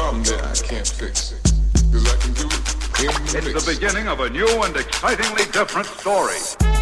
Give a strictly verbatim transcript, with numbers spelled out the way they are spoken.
problem there, I can't fix it. Cause I can do it in the It's mix. the beginning of a new and excitingly different story.